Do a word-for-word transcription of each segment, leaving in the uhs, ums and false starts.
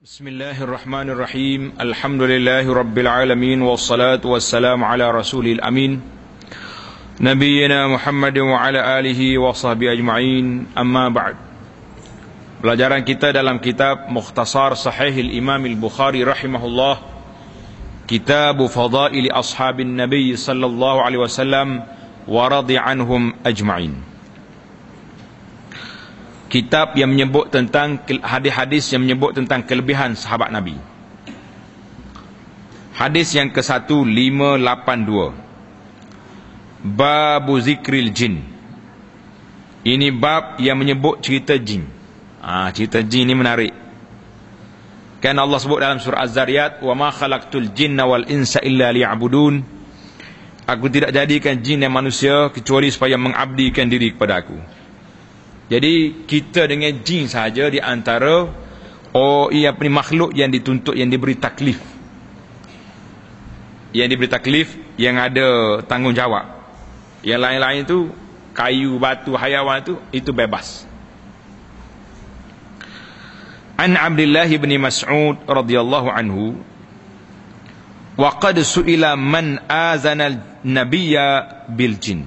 Bismillahirrahmanirrahim. Alhamdulillahi rabbil alamin wassalatu wassalamu ala rasulil amin nabiyyina Muhammadin wa ala alihi wa sahbihi ajma'in. Amma ba'd. Pelajaran kita dalam kitab Mukhtasar Sahih al-Imam al-Bukhari rahimahullah, Kitab Fadaili Ashabin Nabi sallallahu alaihi wasallam wa radhi anhum ajma'in. Kitab yang menyebut tentang hadis-hadis yang menyebut tentang kelebihan sahabat Nabi. Hadis yang ke seribu lima ratus lapan puluh dua, Babu Zikril Jin. Ini bab yang menyebut cerita jin. Ah, cerita jin ni menarik. Kan Allah sebut dalam surah Az-Zariyat, "Wa ma khalaqtul jinna wal insa illa liya'budun." Aku tidak jadikan jin dan manusia kecuali supaya mengabdikan diri kepada aku. Jadi kita dengan jin saja di antara oh ia apa ni makhluk yang dituntut, yang diberi taklif. Yang diberi taklif, yang ada tanggungjawab. Yang lain-lain tu kayu, batu, hayawan tu itu bebas. An Abdullah bin Mas'ud radhiyallahu anhu, wa qad su'ila man azana an-nabiyya bil jin.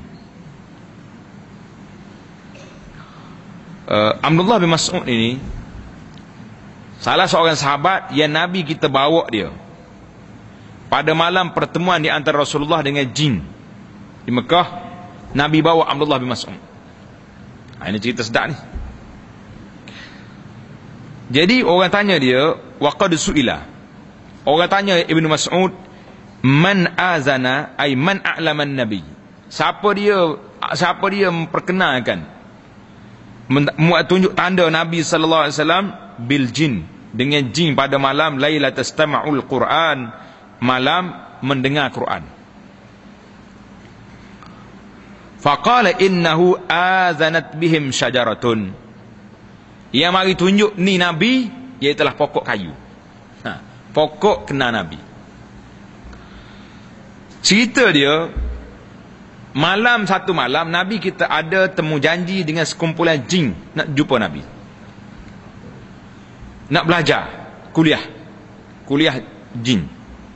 Uh, Abdullah bin Mas'ud ini salah seorang sahabat yang Nabi kita bawa dia pada malam pertemuan di antara Rasulullah dengan jin di Mekah. Nabi bawa Abdullah bin Mas'ud. Ha, ini cerita sedap ni. Jadi orang tanya dia, waqad su'ila, orang tanya Ibnu Mas'ud, man azana ay man a'laman nabi, siapa dia, siapa dia memperkenalkan, tunjuk tanda Nabi sallallahu alaihi wasallam bil jin, dengan jin pada malam lailatul istama'ul Quran, malam mendengar Quran. Faqala innahu azanat bihim syajaratun. Yang mari tunjuk ni Nabi ialah pokok kayu. Ha, pokok kena Nabi. Cerita dia, malam satu malam Nabi kita ada temu janji dengan sekumpulan jin nak jumpa Nabi, nak belajar kuliah kuliah jin.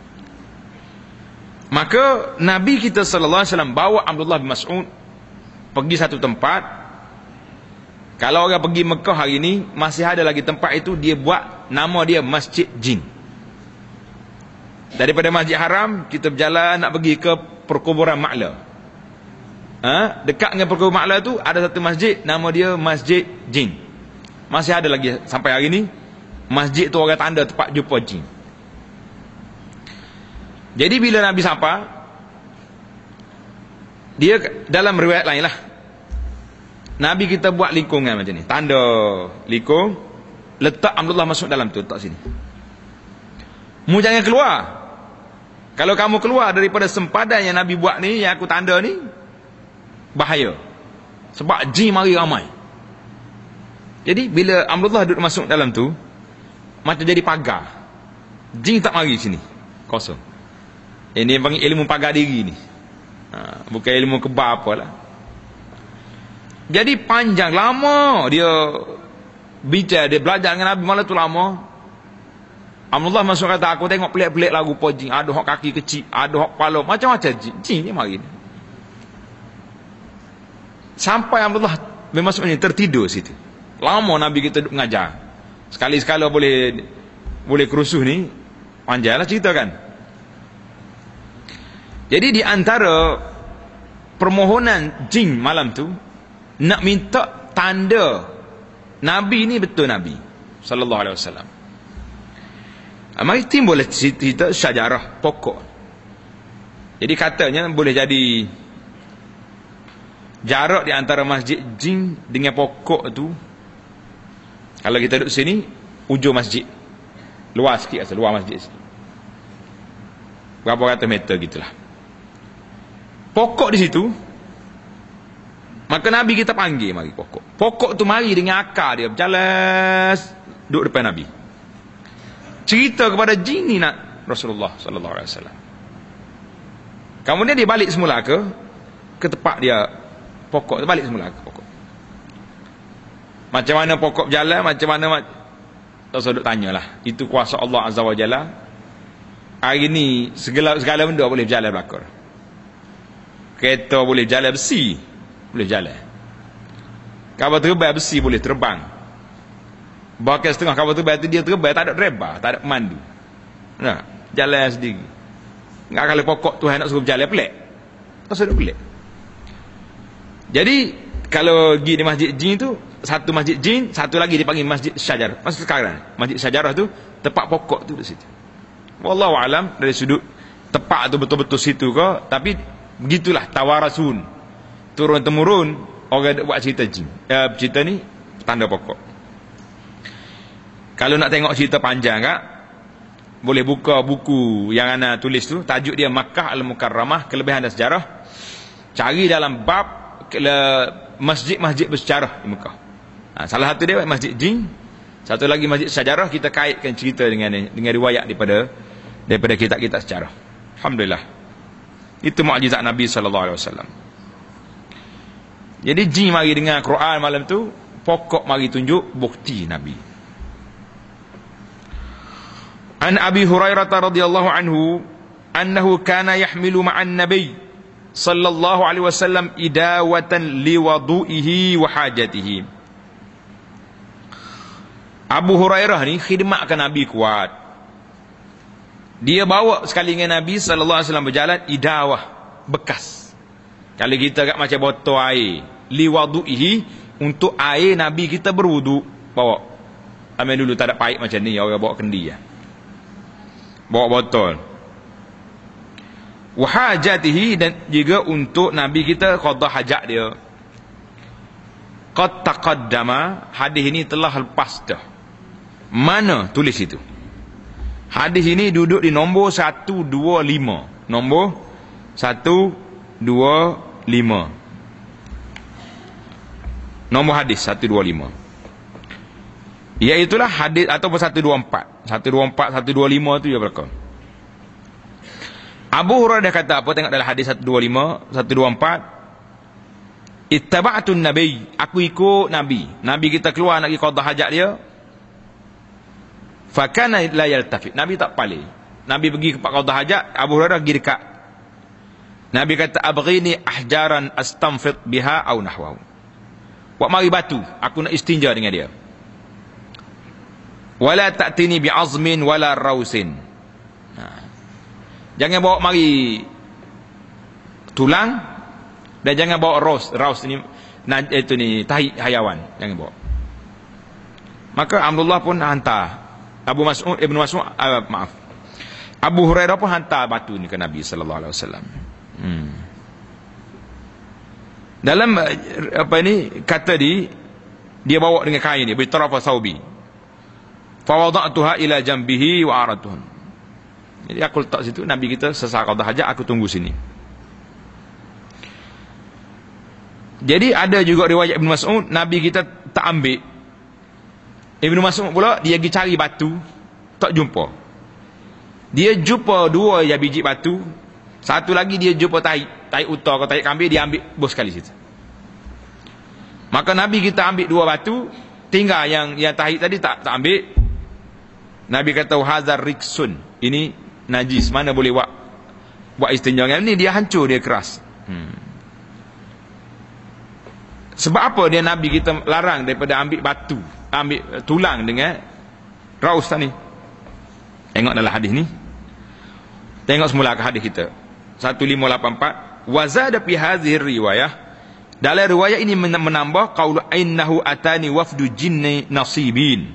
Maka Nabi kita sallallahu alaihi wasallam bawa Abdullah bin Mas'ud pergi satu tempat. Kalau orang pergi Mekah hari ni masih ada lagi tempat itu, dia buat nama dia Masjid Jin. Daripada Masjid Haram kita berjalan nak pergi ke perkuburan Ma'la. Ha? Dekat dengan perkuburan Ma'la tu ada satu masjid, nama dia Masjid Jin. Masih ada lagi sampai hari ni. Masjid tu orang tanda tempat jumpa jin. Jadi bila Nabi sampai, dia dalam riwayat lain lah, Nabi kita buat lingkungan macam ni, tanda lingkung, letak Abdullah masuk dalam tu, letak sini. Mu jangan keluar. Kalau kamu keluar daripada sempadan yang Nabi buat ni, yang aku tanda ni, bahaya. Sebab jin mari ramai. Jadi bila Abdullah duduk masuk dalam tu, macam jadi pagar. Jin tak mari sini, kosong. Ini yang panggil ilmu pagar diri ni. Ha, bukan ilmu kebal apalah. Jadi panjang lama dia bicara, dia belajar dengan Nabi malam tu lama. Abdullah masuk kata, aku tengok pelik-pelik lah rupa jin. Ada hak kaki kecil, ada hak kepala, macam-macam jin. Jin ni mari ni. Sampai Abdullah bin Mas'ud ni tertidur situ. Lama Nabi kita duduk mengajar. Sekali-sekala boleh boleh kerusuh ni, panjanglah cerita kan. Jadi di antara permohonan jin malam tu, nak minta tanda Nabi ni betul Nabi sallallahu alaihi wasallam. Mari timbul cerita syajarah, pokok. Jadi katanya boleh jadi jarak di antara masjid jin dengan pokok tu, kalau kita duduk sini, ujung masjid luar sikit, asal luar masjid sikit, berapa ratus meter gitulah pokok di situ. Maka Nabi kita panggil, mari pokok. Pokok tu mari dengan akar dia berjalan duduk depan Nabi, cerita kepada jin ni nak Rasulullah sallallahu alaihi wasallam. Kemudian dia balik semula ke ke tempat dia, pokok tu balik semula ke pokok. Macam mana pokok berjalan, macam mana tak usah duk tanyalah. Itu kuasa Allah Azza wa Jalla. Hari ni segala segala benda boleh berjalan belakang. Kereta boleh berjalan, besi boleh berjalan. Kapal terbang besi boleh terbang. Bahkan setengah kapal terbang tu dia terbang tak ada driver, tak ada pemandu. Nah, jalan sendiri. Enggak kalau pokok Tuhan nak suruh berjalan pelik. Tak usah duk pelik. Jadi kalau pergi di masjid jin tu, satu masjid jin, satu lagi dipanggil masjid syajarah. Masjid sekarang, masjid syajarah tu tempat pokok tu di situ. Wallahu alam dari sudut tepat tu betul-betul situ ke, tapi begitulah tawarasun. Turun temurun orang buat cerita jin. Eh, cerita ni tanda pokok. Kalau nak tengok cerita panjang kak, boleh buka buku yang ana tulis tu, tajuk dia Makkah Al-Mukarramah, kelebihan dan sejarah. Cari dalam bab masjid-masjid bersejarah di Mekah. Ha, salah satu dia masjid jin, satu lagi masjid sejarah. Kita kaitkan cerita dengan dengan riwayat daripada daripada kitab-kitab sejarah. Alhamdulillah. Itu mukjizat Nabi sallallahu alaihi wasallam. Jadi jin mari dengar Quran malam tu, pokok mari tunjuk bukti Nabi. An Abi Hurairah radhiyallahu anhu annahu kana yahmilu ma'an nabiy sallallahu alaihi wasallam idawatan liwudu'ihi wa hajatihi. Abu Hurairah ni khidmatkan Nabi kuat. Dia bawa sekali dengan Nabi sallallahu alaihi wasallam berjalan idawah, bekas. Kalau kita kat macam botol air, liwudu'ihi, untuk air Nabi kita berwuduk, bawa. Amin dulu tak ada paip macam ni, orang bawa kendi ya. Bawa botol. Wahajatihi, dan juga untuk Nabi kita qada hajat dia. Qad taqaddama, hadis ini telah lepas dah. Mana tulis itu? Hadis ini duduk di nombor seratus dua puluh lima. Nombor seratus dua puluh lima. Nombor hadis seratus dua puluh lima. Iaitulah hadis ataupun seratus dua puluh empat. seratus dua puluh empat, seratus dua puluh lima tu ya berlaku. Abu Hurairah kata apa? Tengok dalam hadis seratus dua puluh lima, seratus dua puluh empat. Ittaba'tun nabi, aku ikut Nabi. Nabi kita keluar nak pergi qada hajat dia. Fa kana la yaltafit. Nabi tak palih. Nabi pergi ke qada hajat, Abu Hurairah pergi dekat. Nabi kata abghini ahjaran astanfid biha au nahwahu. Buat mari batu, aku nak istinja dengan dia. Wala ta'tini bi'azmin wala rausin. Nah. Jangan bawa mari tulang, dan jangan bawa raus. Raus ni itu ni tahi hayawan, jangan bawa. Maka Abdullah pun hantar Abu Mas'ud Ibnu Mas'ud uh, maaf. Abu Hurairah pun hantar batu ni ke Nabi sallallahu alaihi wasallam. Hmm. Dalam apa ni kata di dia bawa dengan kain ni, bi tarafa saubi. Fa wada'tuha ila jambihi wa aratuhun. Jadi aku letak situ, Nabi kita selesai qada hajat, aku tunggu sini. Jadi ada juga riwayat Ibnu Mas'ud, Nabi kita tak ambil. Ibnu Mas'ud pula dia pergi cari batu, tak jumpa. Dia jumpa dua ya biji batu, satu lagi dia jumpa tahi, tahi uta atau tahi kambing, dia ambil bos sekali situ. Maka Nabi kita ambil dua batu, tinggal yang yang tahi tadi tak tak ambil. Nabi kata hazar riksun, ini najis, mana boleh buat buat istinja dengan ni, dia hancur, dia keras. Hmm. Sebab apa dia Nabi kita larang daripada ambil batu, ambil tulang dengan raus tadi? Tengok dalam hadis ni. Tengok semula ke hadis kita. seratus lima puluh lapan empat. Wa zada fi hadhihi riwayah. Dalam riwayat ini menambah qaul innahu atani wafdu jinni nasibin.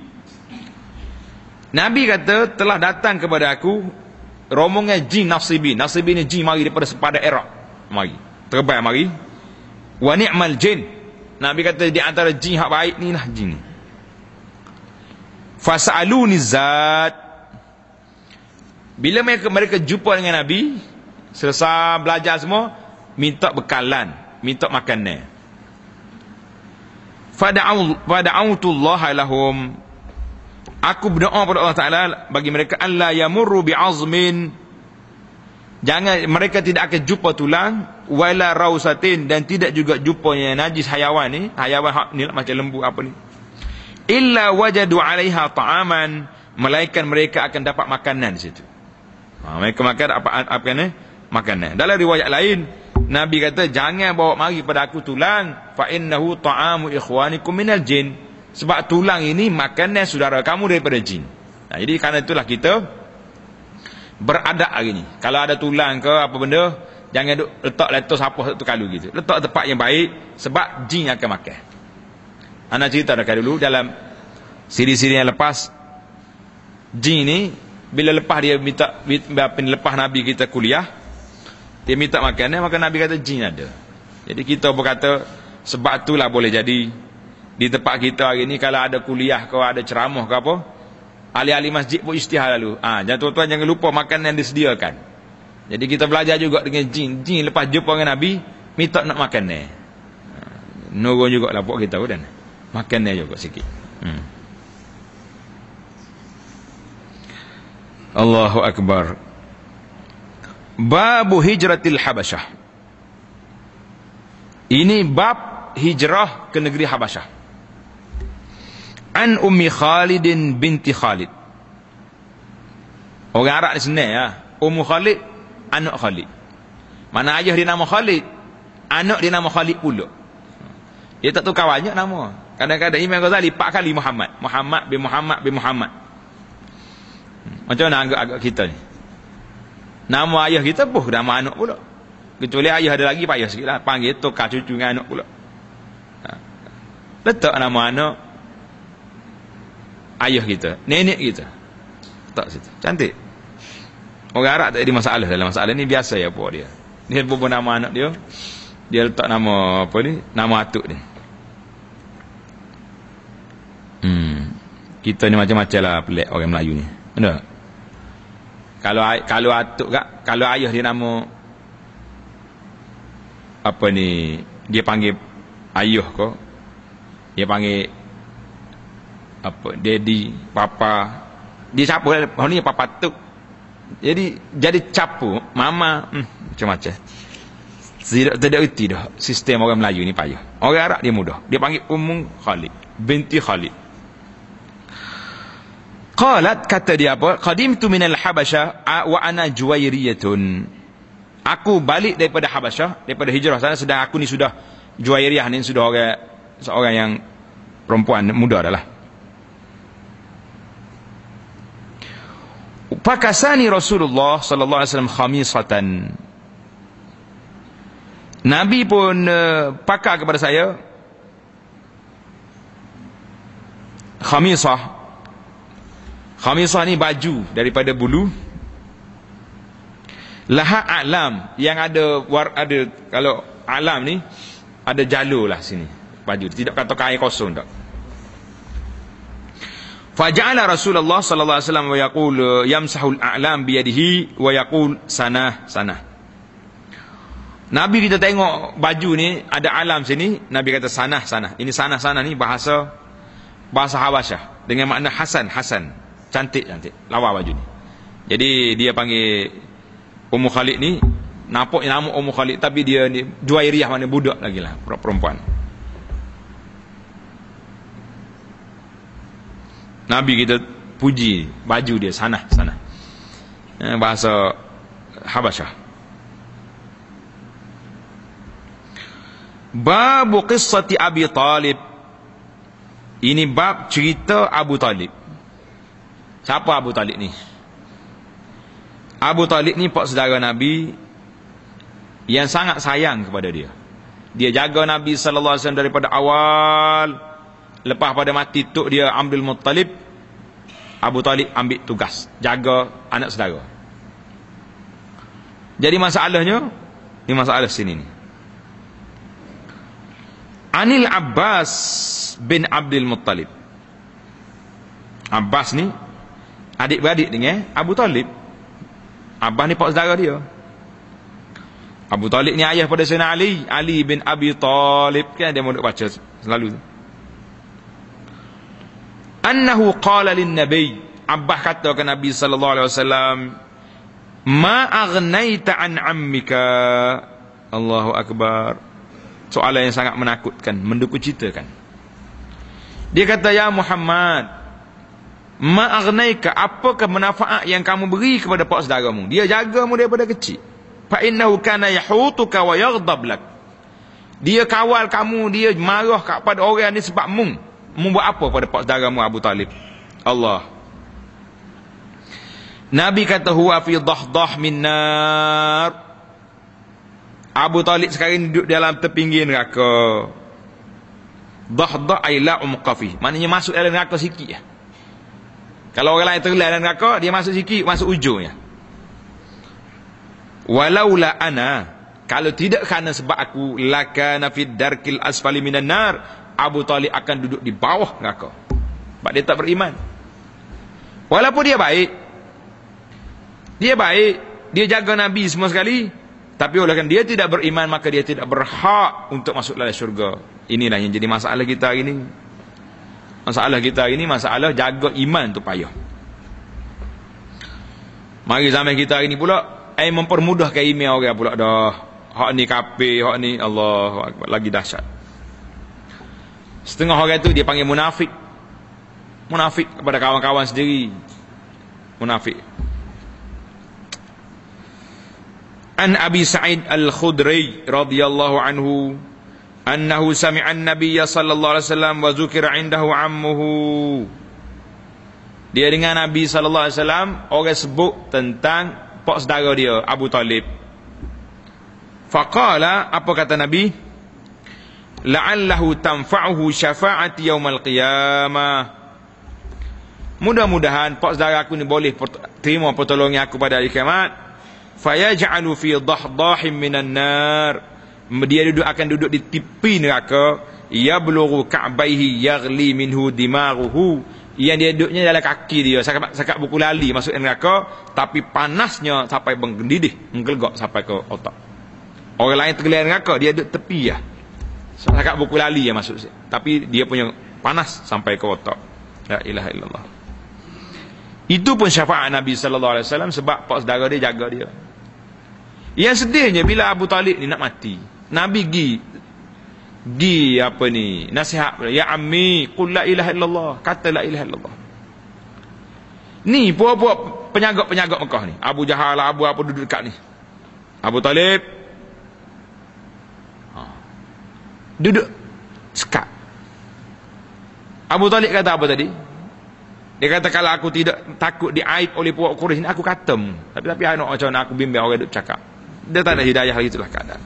Nabi kata telah datang kepada aku rombongan jin nasibin. Nasibin ni jin mari daripada sepadan Iraq. Mari. Terbang mari. Wa ni'mal jin. Nabi kata di antara jin hak baik ni lah jin ni. Fas'aluni zat. Bila mereka mereka jumpa dengan Nabi, selesai belajar semua, minta bekalan, minta makanan. Fada'u fada'utullah lahum. Aku berdoa kepada Allah Taala bagi mereka, alla yamurru bi'azmin. Jangan mereka tidak akan jumpa tulang, wala rausatin, dan tidak juga jumpa yang najis hayawan ni, hayawan hak ni lah, macam lembu apa ni. illa wajadu 'alaiha ta'aman, melainkan mereka akan dapat makanan di situ. Ha, mereka makan apa apa ni? Makanan. Dalam riwayat lain, Nabi kata, jangan bawa mari pada aku tulang, fa innahu ta'amu ikhwanikum minal jin. Sebab tulang ini makanan saudara kamu daripada jin. Nah, jadi kerana itulah kita beradab hari ni. Kalau ada tulang ke apa benda, jangan duk letak letos apa satu kali gitu. Letak tempat yang baik, sebab jin akan makan. Ana cerita dekat dulu dalam siri-siri yang lepas, jin ni bila lepas dia minta lepas Nabi kita kuliah, dia minta makanan, maka Nabi kata jin ada. Jadi kita berkata sebab itulah boleh jadi di tempat kita hari ni kalau ada kuliah ke ada ceramah ke apa, ahli-ahli masjid pun isytihar lalu. Ah, ha, jangan tuan-tuan jangan lupa makanan yang disediakan. Jadi kita belajar juga dengan jin. Jin lepas jumpa dengan Nabi minta nak makan ni. Ha, nurun jugalah buat kita pun dan makan ni juga sikit. Hmm. Allahu akbar. Babu hijratil Habasyah. Ini bab hijrah ke negeri Habasyah. An Ummi Khalidin binti Khalid. Orang Arab ni senang ya. Ummu Khalid, anak Khalid. Mana ayah dia nama Khalid, anak dia nama Khalid pula. Dia tak tukar banyak nama. Kadang-kadang Imam Ghazali empat kali Muhammad. Muhammad bin Muhammad bin Muhammad. Macam mana agak-agak kita ni? Nama ayah kita pun nama anak pula. Kecuali ayah ada lagi payah sikit lah. Panggil tukar cucu dengan anak pula. Letak nama anak ayah kita, nenek kita. Tak situ. Cantik. Orang Arab tak ada masalah dalam masalah ni, biasa ya apa dia. Dia pun nama anak dia. Dia letak nama apa ni? Nama atuk ni. Hmm. Kita ni macam-macam lah pelik orang Melayu ni. Benar? Kalau kalau atuk kak, kalau ayah dia nama apa ni, dia panggil ayah ke, dia panggil apa, daddy, papa, dia siapa lah ni, papa tuk. Jadi jadi capu mama, hmm, macam-macam. Tidak tidak erti dah sistem orang Melayu ni payah. Orang Arab dia mudah. Dia panggil Ummu Khalid binti Khalid. Qalat, kata dia apa? Qadimtu minal Habasyah wa ana Juwairiyatun. Aku balik daripada Habasyah, daripada hijrah sana, sedang aku ni sudah Juwairiyah ni sudah orang seorang yang perempuan muda dah lah. Pakasani Rasulullah sallallahu alaihi wasallam khamisatan. Nabi pun uh, pakar kepada saya khamisah. Khamisah ni baju daripada bulu. Laha alam, yang ada war, ada kalau alam ni ada jalur lah sini baju, tidak kata kain kosong tak. Faja'ala Rasulullah sallallahu alaihi wasallam wa yaqul yamsahul a'lam bi yadihi wa yaqul sanah sanah. Nabi kita tengok baju ni ada alam sini, Nabi kata sanah sanah. Ini sanah sanah ni bahasa bahasa Habasyah dengan makna hasan hasan, cantik cantik, lawa baju ni. Jadi dia panggil Ummu Khalid ni, nampak nama Ummu Khalid tapi dia ni Juwairiyah, mana budak lagi lah, perempuan. Nabi kita puji baju dia sanah sanah, eh, bahasa Habasyah. Babu qissati Abi Talib. Ini bab cerita Abu Talib. Siapa Abu Talib ni? Abu Talib ni pak saudara Nabi yang sangat sayang kepada dia. Dia jaga Nabi sallallahu alaihi wasallam daripada awal. Lepas pada mati tok dia Abdul Muttalib, Abu Talib ambil tugas jaga anak saudara. Jadi masalahnya, ni masalah sini ni. Anil Abbas bin Abdul Muttalib. Abbas ni adik-beradik dengan Abu Talib. Abbas ni pak saudara dia. Abu Talib ni ayah pada Sayyidina Ali, Ali bin Abi Talib, kan dia mau baca selalu. Annahu qala lin nabi, Abbas kata ke Nabi sallallahu alaihi wasallam, ma aghnaita an ammika. Allahu akbar. Soalan yang sangat menakutkan, menduka citakan. Dia kata, ya Muhammad, ma aghnaika, apakah manfaat yang kamu beri kepada pak saudaramu? Dia jagamu daripada kecil. Fa innahu kana yahutuka wa yaghdab lak. Dia kawal kamu, dia marah kepada orang ni sebab mu. Mu buat apa pada pak saudaramu Abu Talib? Allah. Nabi kata, huwa fi dahdah min nar. Abu Talib sekarang duduk dalam terpinggir neraka. Dahdah ay la umqafi, maknanya masuk dalam neraka sikit ya. Kalau orang lain terlai dalam neraka, dia masuk sikit, masuk ujungnya. Walaula ana, kalau tidak kerana sebab aku, lakana fid darkil asfali minan nar, Abu Talib akan duduk di bawah neraka. Sebab dia tak beriman. Walaupun dia baik, dia baik, dia jaga Nabi semua sekali, tapi oleh kerana dia tidak beriman, maka dia tidak berhak untuk masuk dalam syurga. Inilah yang jadi masalah kita hari ini. Masalah kita hari ini, masalah jaga iman tu payah. Mari zaman kita hari ini pula, eh mempermudahkan email orang pula dah. Hak ni kafir, hak ni Allah lagi dahsyat. Setengah orang tu dia panggil munafik. Munafik kepada kawan-kawan sendiri. Munafik. An Abi Sa'id Al-Khudri radhiyallahu anhu annahu sami'a an-nabiy sallallahu alaihi wasallam wa zukira 'indahu 'ammuhu. Dia dengan Nabi sallallahu alaihi wasallam orang sebut tentang pak saudara dia Abu Talib. Faqala, apa kata Nabi? La'allahu tanfa'uhu syafa'ati yaumal qiyamah. Mudah-mudahan pak saudara aku ni boleh terima pertolongan aku pada hari kiamat. Fayaj'alu fi dahdahim minan nar. Dia duduk akan duduk di tepi neraka. Yablughu ka'baihi yaghli minhu dimaruhu. Yang dia duduknya dalam kaki dia, sakat, sakat buku lali masuk neraka, tapi panasnya sampai menggendidih, menggelegak sampai ke otak. Orang lain tergelar neraka, dia duduk tepi ya. Sakat buku lali yang masuk, tapi dia punya panas sampai ke otak. La ilaha illallah. Itu pun syafaat Nabi sallallahu alaihi wasallam, sebab pak saudara dia jaga dia. Yang sedihnya bila Abu Talib ni nak mati, Nabi gi gi apa ni nasihat, ya ammi qul la ilaha illallah, kata la ilaha illallah. Ni puak-puak penyagak-penyagak Mekah ni, Abu Jahal, Abu apa duduk dekat ni. Abu Talib ha. duduk sekat. Abu Talib kata apa tadi? Dia kata, kalau aku tidak takut diaib oleh puak Quraisy ni, aku katem. Tapi tapi anak macam mana aku bimbing orang duk cakap. Dia tak ada hidayah lagi, itulah keadaan.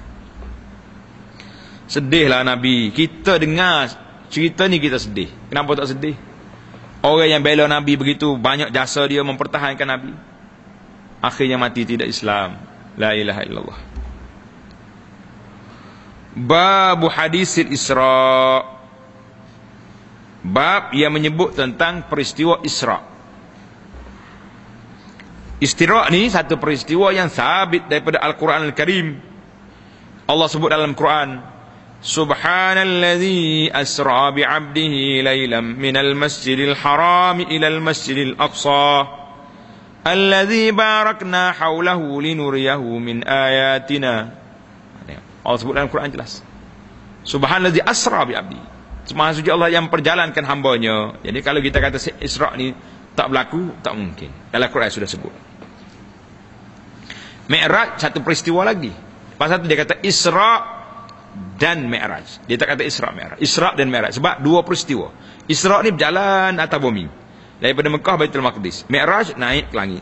Sedihlah Nabi. Kita dengar cerita ni kita sedih. Kenapa tak sedih? Orang yang bela Nabi begitu banyak jasa dia mempertahankan Nabi, akhirnya mati tidak Islam. La ilaha illallah. Babu hadisil Isra. Bab yang menyebut tentang peristiwa Isra. Isra ni satu peristiwa yang sabit daripada Al-Quran Al-Karim. Allah sebut dalam Quran, Subhanalladzi asra bi'abdihi laylan minal masjidil haram ilal masjidil aqsa alladzi barakna hawlahu linuriyahu min ayatina. Allah sebut dalam Quran jelas, Subhanalladzi asra bi'abdihi, Maha suci Allah yang perjalankan hambanya. Jadi kalau kita kata Isra ni tak berlaku, tak mungkin. Dalam Quran sudah sebut. Mi'raj satu peristiwa lagi. Pasal tu dia kata Isra dan Mi'raj. Dia tak kata Isra Mi'raj. Isra dan Mi'raj sebab dua peristiwa. Isra ni berjalan atas bumi daripada Mekah Baitul Maqdis. Mi'raj naik ke langit.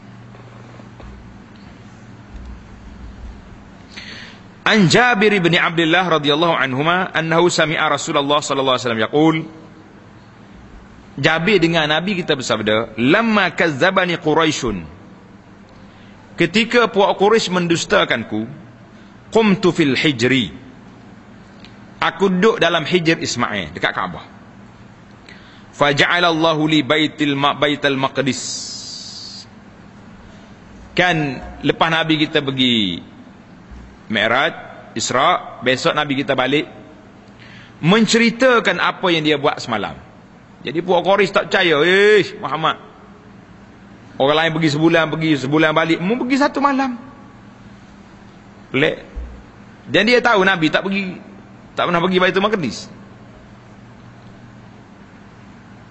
An Jabir bin Abdullah radhiyallahu anhuma annahu sami'a Rasulullah sallallahu alaihi wasallam yaqul. Jabir dengar Nabi kita bersabda, lamma kazzabani Quraisyun, ketika puak Quraisy mendustakanku, qumtu fil hijri, aku duduk dalam hijr Ismail dekat Kaabah. Faja'ala Allahu li baitil baital maqdis. Kan lepas Nabi kita pergi Mi'raj, Isra, besok Nabi kita balik menceritakan apa yang dia buat semalam. Jadi puak Quraisy tak percaya, eh Muhammad, orang lain pergi sebulan, pergi sebulan balik, mu pergi satu malam. Pelik. Dan dia tahu Nabi tak pergi, tak pernah pergi Baitul Maqdis.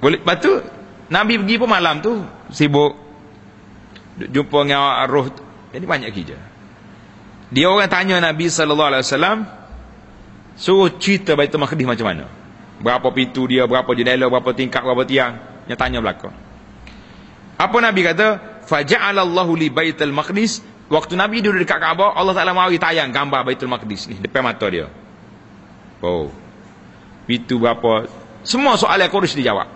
Boleh, lepas tu Nabi pergi pun malam tu sibuk jumpa dengan roh. Jadi banyak kerja. Dia orang tanya Nabi sallallahu alaihi wasallam, suruh cerita Baitul Maqdis macam mana. Berapa pintu dia, berapa jendela, berapa tingkap, berapa tiang. Dia tanya belaka. Apa Nabi kata? Faja'alallahu li Baitul Maqdis. Waktu Nabi duduk dekat Kaabah, Allah Taala mari tayang gambar Baitul Maqdis ni depan mata dia. Oh. Pintu berapa? Semua soalan Quraisy dijawab.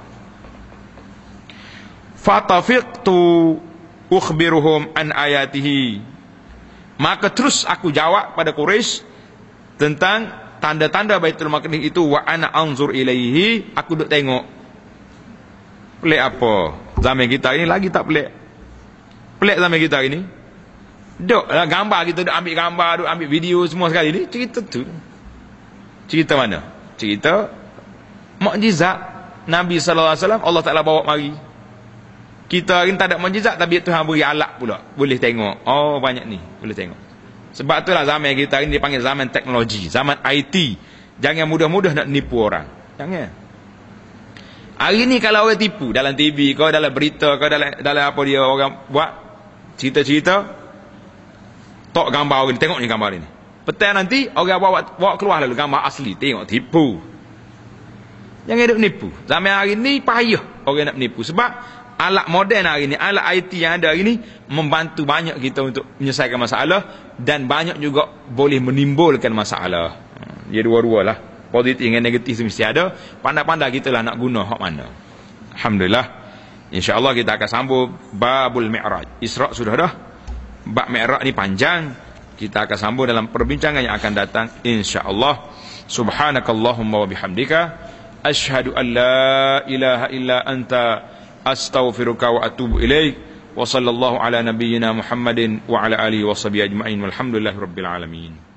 Fatafiqtu ukhbiruhum an ayatihi. Maka terus aku jawab pada Quraisy tentang tanda-tanda Baitul Maqdis itu. Wa ana anzur ilaihi, aku duk tengok. Pelik apa? Zaman kita ini lagi tak pelik. Pelik zaman kita ini. Duk gambar, kita duk ambil gambar, duk ambil video semua sekali ni. Cerita tu. Cerita mana? Cerita mukjizat Nabi sallallahu alaihi wasallam Allah Taala bawa mari. Kita hari ni tak ada mukjizat, tapi Tuhan beri alat pula. Boleh tengok. Oh, banyak ni. Boleh tengok. Sebab itulah zaman kita hari ni dipanggil zaman teknologi. Zaman I T. Jangan mudah-mudah nak nipu orang. Jangan. Hari ni kalau orang tipu dalam T V, kau dalam berita, kau dalam, dalam apa dia orang buat, cerita-cerita, tok gambar orang ni. Tengok ni gambar ni. Petang nanti, orang bawa, bawa keluar lalu gambar asli. Tengok, tipu. Jangan duk nipu. Zaman hari ni payah orang nak menipu. Sebab alat moden hari ni, alat I T yang ada hari ni membantu banyak kita untuk menyelesaikan masalah dan banyak juga boleh menimbulkan masalah. Dia dua-dua lah. Positif dengan negatif mesti ada. Pandai-pandai kita lah nak guna hak mana. Alhamdulillah. InsyaAllah kita akan sambung Babul Mi'raj. Isra' sudah dah. Bab Mi'raj ni panjang. Kita akan sambung dalam perbincangan yang akan datang. InsyaAllah. Subhanakallahumma wa bihamdika. Ashhadu an la ilaha illa anta. Astaghfiruka wa atubu ilaik. Wa sallallahu ala nabiyyina Muhammadin wa ala alihi wa sahbihi ajma'in. Walhamdulillahi rabbil alamin.